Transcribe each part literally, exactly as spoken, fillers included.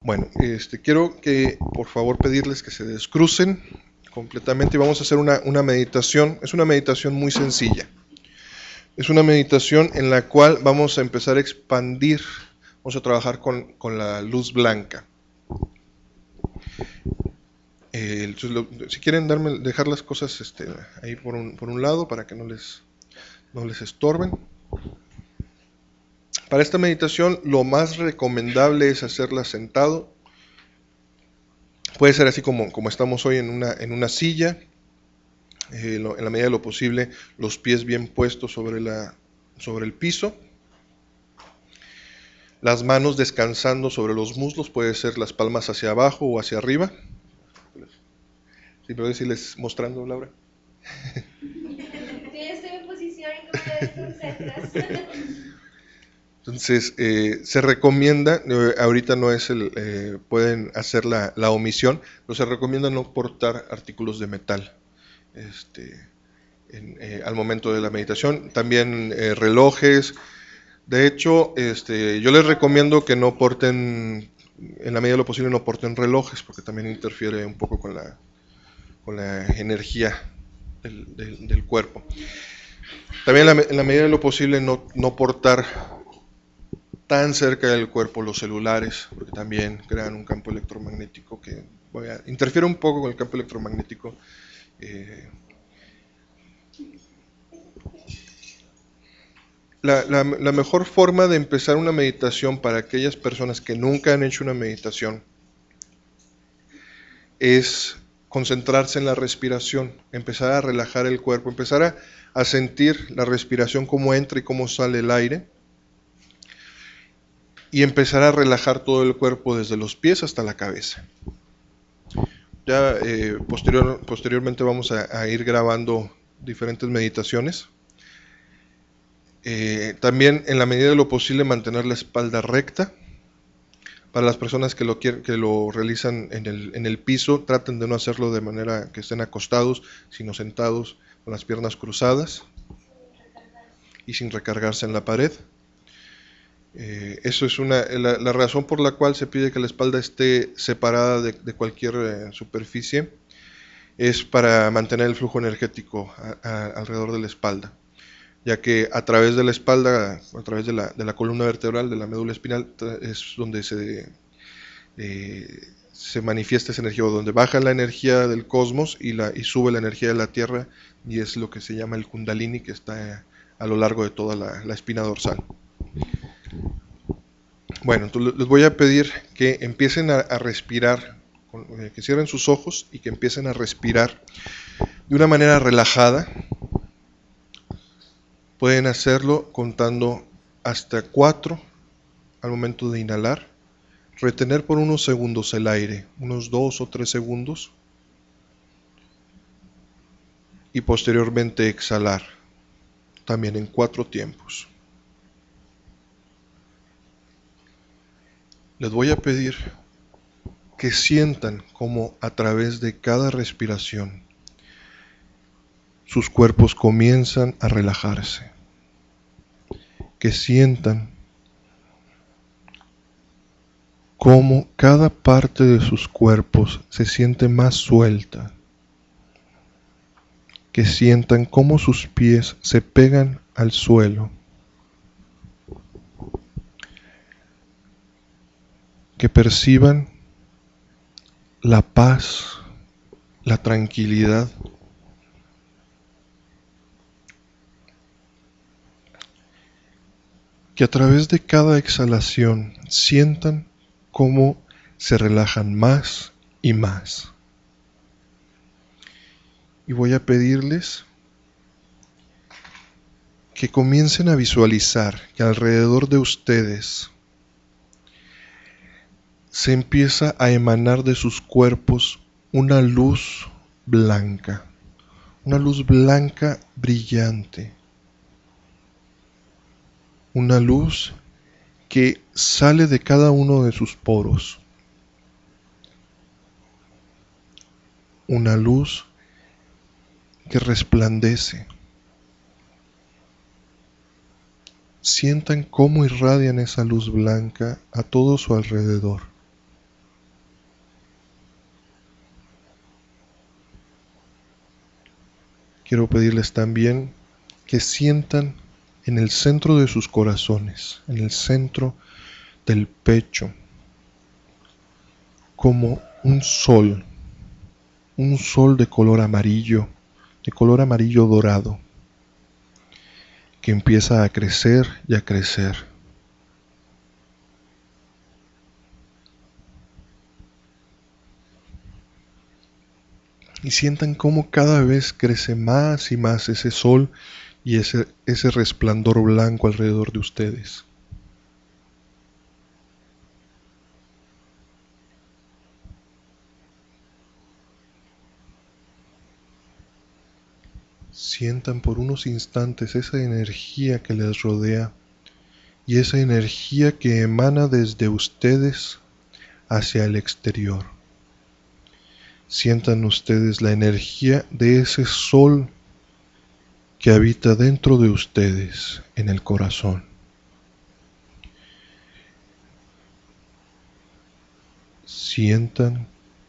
Bueno, este, quiero que por favor pedirles que se descrucen completamente y vamos a hacer una, una meditación. Es una meditación muy sencilla. Es una meditación en la cual vamos a empezar a expandir, vamos a trabajar con, con la luz blanca. Eh, entonces, lo, si quieren darme, dejar las cosas este, ahí por un, por un lado para que no les, no les estorben. Para esta meditación lo más recomendable es hacerla sentado. Puede ser así como, como estamos hoy en una, en una silla, eh, lo, en la medida de lo posible los pies bien puestos sobre, la, sobre el piso. Las manos descansando sobre los muslos, puede ser las palmas hacia abajo o hacia arriba. ¿Sí puedes irles mostrando, Laura? Yo ya estoy en posición y tú me desconcentras. Entonces, eh, se recomienda, eh, ahorita no es el, eh, pueden hacer la, la omisión, pero se recomienda no portar artículos de metal este, en, eh, al momento de la meditación. También eh, relojes. De hecho, este, yo les recomiendo que no porten, en la medida de lo posible, no porten relojes, porque también interfiere un poco con la, con la energía del, del, del cuerpo. También en la, en la medida de lo posible, no, no portar tan cerca del cuerpo los celulares, porque también crean un campo electromagnético que voy a, interfiere un poco con el campo electromagnético. Eh, la, la, la mejor forma de empezar una meditación para aquellas personas que nunca han hecho una meditación es concentrarse en la respiración, empezar a relajar el cuerpo, empezar a, a sentir la respiración, cómo entra y cómo sale el aire, y empezar a relajar todo el cuerpo desde los pies hasta la cabeza. Ya eh, posterior, posteriormente vamos a, a ir grabando diferentes meditaciones. Eh, también en la medida de lo posible mantener la espalda recta. Para las personas que lo, quieren, que lo realizan en el, en el piso, traten de no hacerlo de manera que estén acostados, sino sentados con las piernas cruzadas y sin recargarse en la pared. Eh, eso es una, la, la razón por la cual se pide que la espalda esté separada de, de cualquier eh, superficie, es para mantener el flujo energético a, a, alrededor de la espalda, ya que a través de la espalda, a través de la, de la columna vertebral, de la médula espinal, es donde se, eh, se manifiesta esa energía, o donde baja la energía del cosmos y, la, y sube la energía de la Tierra, y es lo que se llama el Kundalini, que está a lo largo de toda la, la espina dorsal. Bueno, entonces les voy a pedir que empiecen a, a respirar, que cierren sus ojos y que empiecen a respirar de una manera relajada. Pueden hacerlo contando hasta cuatro al momento de inhalar, retener por unos segundos el aire, unos dos o tres segundos, y posteriormente exhalar, también en cuatro tiempos. Les voy a pedir que sientan cómo a través de cada respiración sus cuerpos comienzan a relajarse, que sientan cómo cada parte de sus cuerpos se siente más suelta, que sientan cómo sus pies se pegan al suelo, que perciban la paz, la tranquilidad, que a través de cada exhalación sientan cómo se relajan más y más. Y voy a pedirles que comiencen a visualizar que alrededor de ustedes se empieza a emanar de sus cuerpos una luz blanca, una luz blanca brillante, una luz que sale de cada uno de sus poros, una luz que resplandece. Sientan cómo irradian esa luz blanca a todo su alrededor. quiero pedirles también que sientan en el centro de sus corazones, en el centro del pecho, como un sol, un sol de color amarillo, de color amarillo dorado, que empieza a crecer y a crecer. Y sientan cómo cada vez crece más y más ese sol y ese, ese resplandor blanco alrededor de ustedes. Sientan por unos instantes esa energía que les rodea y esa energía que emana desde ustedes hacia el exterior. Sientan ustedes la energía de ese sol que habita dentro de ustedes, en el corazón. Sientan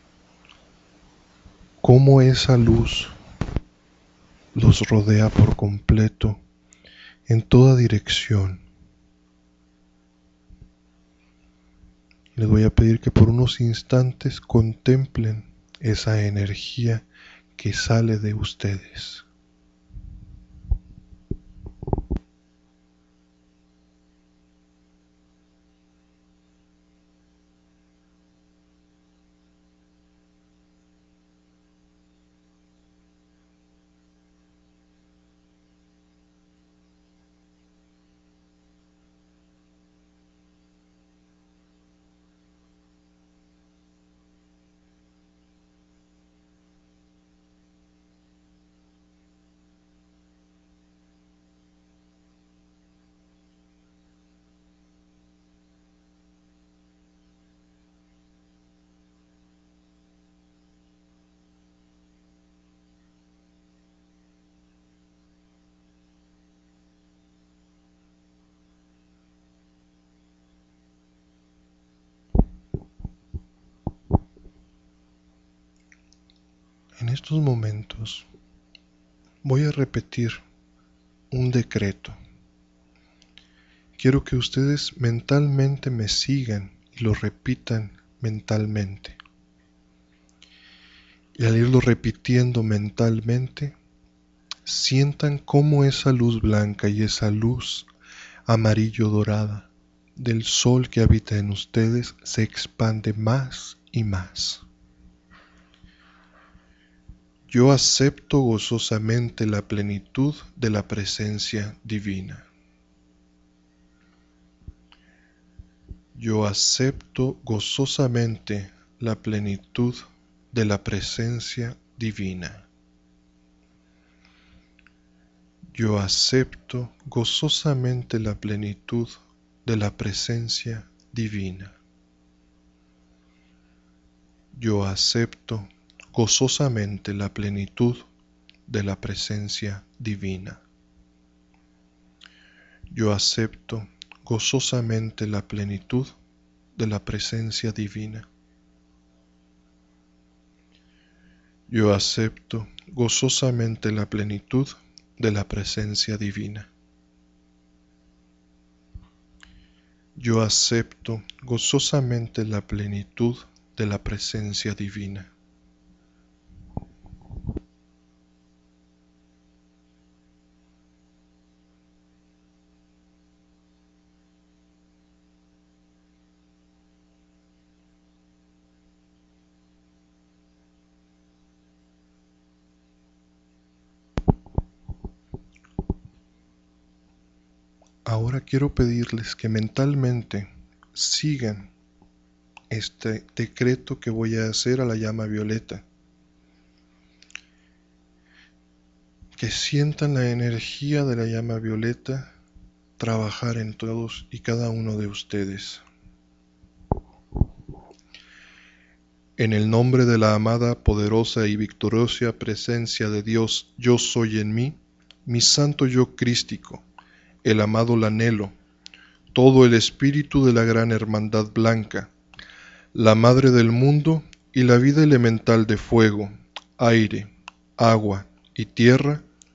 cómo esa luz los rodea por completo, en toda dirección. Les voy a pedir que por unos instantes contemplen esa energía que sale de ustedes. En estos momentos voy a repetir un decreto. Quiero que ustedes mentalmente me sigan y lo repitan mentalmente. Y al irlo repitiendo mentalmente, sientan cómo esa luz blanca y esa luz amarillo dorada del sol que habita en ustedes se expande más y más. Yo acepto gozosamente la plenitud de la presencia divina. Yo acepto gozosamente la plenitud de la presencia divina. Yo acepto gozosamente la plenitud de la presencia divina. Yo acepto gozosamente la plenitud de la presencia divina. Yo acepto gozosamente la plenitud de la presencia divina. Yo acepto gozosamente la plenitud de la presencia divina. Yo acepto gozosamente la plenitud de la presencia divina. Ahora quiero pedirles que mentalmente sigan este decreto que voy a hacer a la llama violeta. Que sientan la energía de la llama violeta trabajar en todos y cada uno de ustedes. En el nombre de la amada, poderosa y victoriosa presencia de Dios, yo soy en mí, mi santo yo crístico, el amado Lanelo, todo el espíritu de la gran hermandad blanca, la madre del mundo y la vida elemental de fuego, aire, agua y tierra,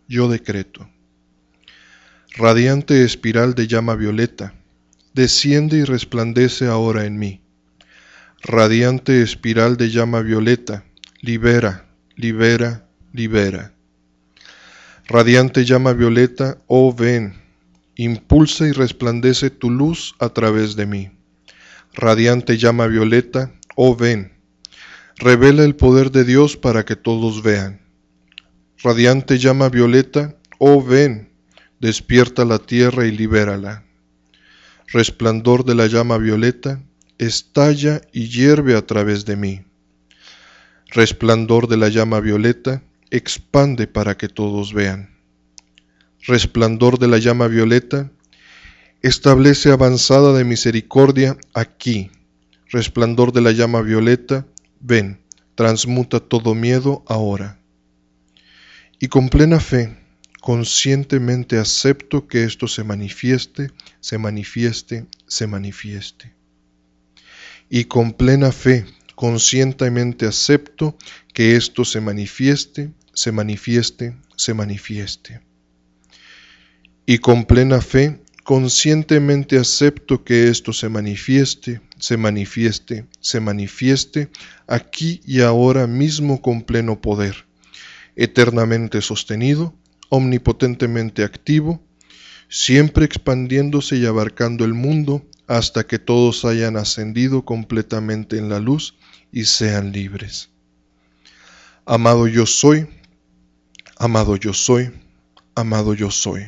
yo decreto. Radiante espiral de llama violeta, desciende y resplandece ahora en mí. Radiante espiral de llama violeta, libera, libera, libera. Radiante llama violeta, oh ven, impulsa y resplandece tu luz a través de mí. Radiante llama violeta, oh ven, revela el poder de Dios para que todos vean. Radiante llama violeta, oh ven, despierta la tierra y libérala. Resplandor de la llama violeta, estalla y hierve a través de mí. Resplandor de la llama violeta, expande para que todos vean. Resplandor de la llama violeta, establece avanzada de misericordia aquí. Resplandor de la llama violeta, ven, transmuta todo miedo ahora. Y con plena fe, conscientemente acepto que esto se manifieste, se manifieste, se manifieste. Y con plena fe, conscientemente acepto que esto se manifieste, se manifieste, se manifieste. Y con plena fe, conscientemente acepto que esto se manifieste, se manifieste, se manifieste, aquí y ahora mismo con pleno poder, eternamente sostenido, omnipotentemente activo, siempre expandiéndose y abarcando el mundo hasta que todos hayan ascendido completamente en la luz y sean libres. Amado yo soy, amado yo soy, amado yo soy.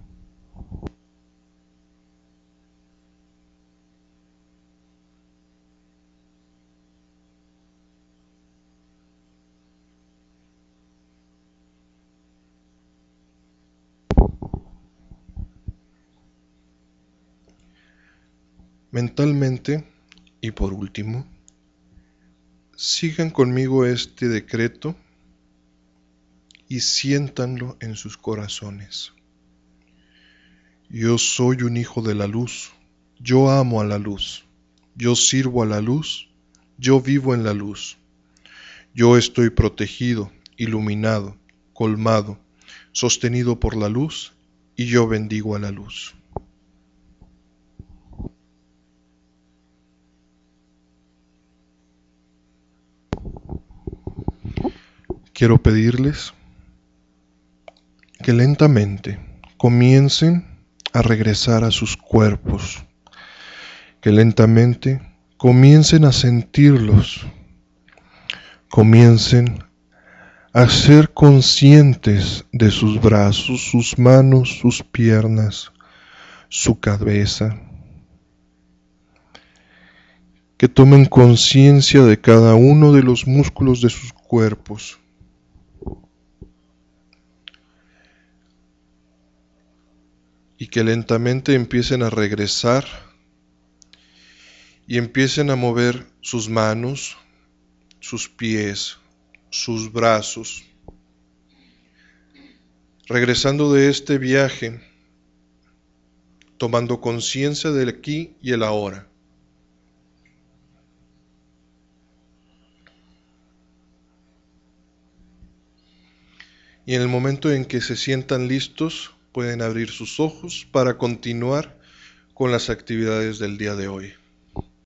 Mentalmente, y por último, sigan conmigo este decreto y siéntanlo en sus corazones. Yo soy un hijo de la luz, yo amo a la luz, yo sirvo a la luz, yo vivo en la luz. Yo estoy protegido, iluminado, colmado, sostenido por la luz, y yo bendigo a la luz. Quiero pedirles que lentamente comiencen a regresar a sus cuerpos, que lentamente comiencen a sentirlos, comiencen a ser conscientes de sus brazos, sus manos, sus piernas, su cabeza, que tomen conciencia de cada uno de los músculos de sus cuerpos. Y que lentamente empiecen a regresar y empiecen a mover sus manos, sus pies, sus brazos, regresando de este viaje, tomando conciencia del aquí y el ahora. Y en el momento en que se sientan listos, pueden abrir sus ojos para continuar con las actividades del día de hoy.